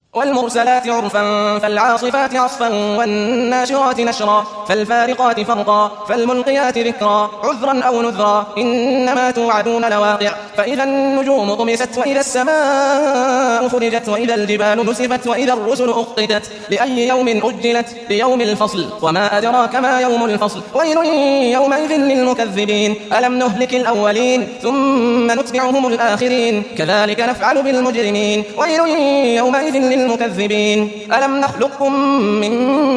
والمرسلات عرفا فالعاصفات عصفا والناشرات نشرا فالفارقات فرقا فالملقيات ذكرا عذرا أو نذرا إنما توعدون لواقع فإذا النجوم طمست وإذا السماء فرجت وإذا الجبال نسفت وإذا الرسل أقتت لأي يوم أجلت ليوم الفصل وما أدراك ما يوم الفصل ويل يومئذ للمكذبين ألم نهلك الأولين ثم نتبعهم الآخرين كذلك نفعل بالمجرمين ويل يومئذ للمكذبين ألم نخلقكم من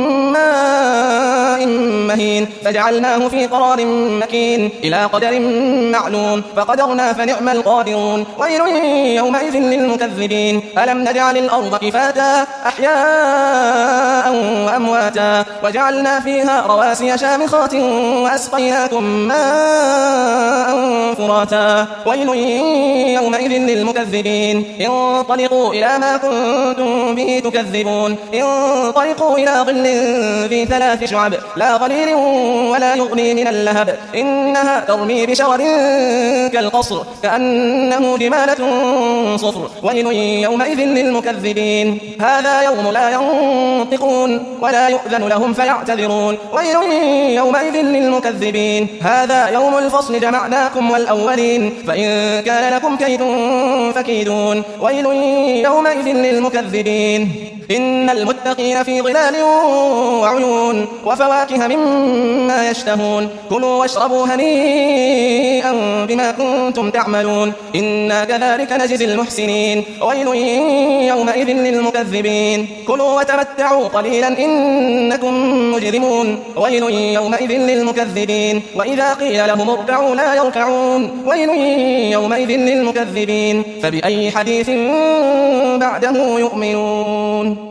ماء مهين فجعلناه في قرار مكين إلى قدر معلوم فقدرنا فنعم القادرون ويل يومئذ للمكذبين ألم نجعل الأرض كفاتا أحياء وأمواتا وجعلنا فيها رواسي شامخات وأسقيناكم ماء فراتا ويل يومئذ للمكذبين انطلقوا إلى ما كنتم به تكذبون انطلقوا إلى ظل ذي 3 شعب لا ظليل ولا يغني من اللهب إنها ترمي بشرر كالقصر كأنه جمالة صفر ويل يومئذ للمكذبين هذا يوم لا ينطقون ولا يؤذن لهم فيعتذرون ويل يومئذ للمكذبين هذا يوم الفصل جمعناكم والأولين فإن كان لكم كيد فكيدون ويل يومئذ للمكذبين إن المتقين في ظلال وعيون وفواكه مما يشتهون كلوا واشربوا هنيئا بما كنتم تعملون إنا كذلك نجزي المحسنين ويل يومئذ للمكذبين كلوا وتمتعوا قليلا إنكم مجرمون ويل يومئذ للمكذبين وإذا قيل لهم اركعوا لا يركعون ويل يومئذ للمكذبين فبأي حديث بعده يؤمنون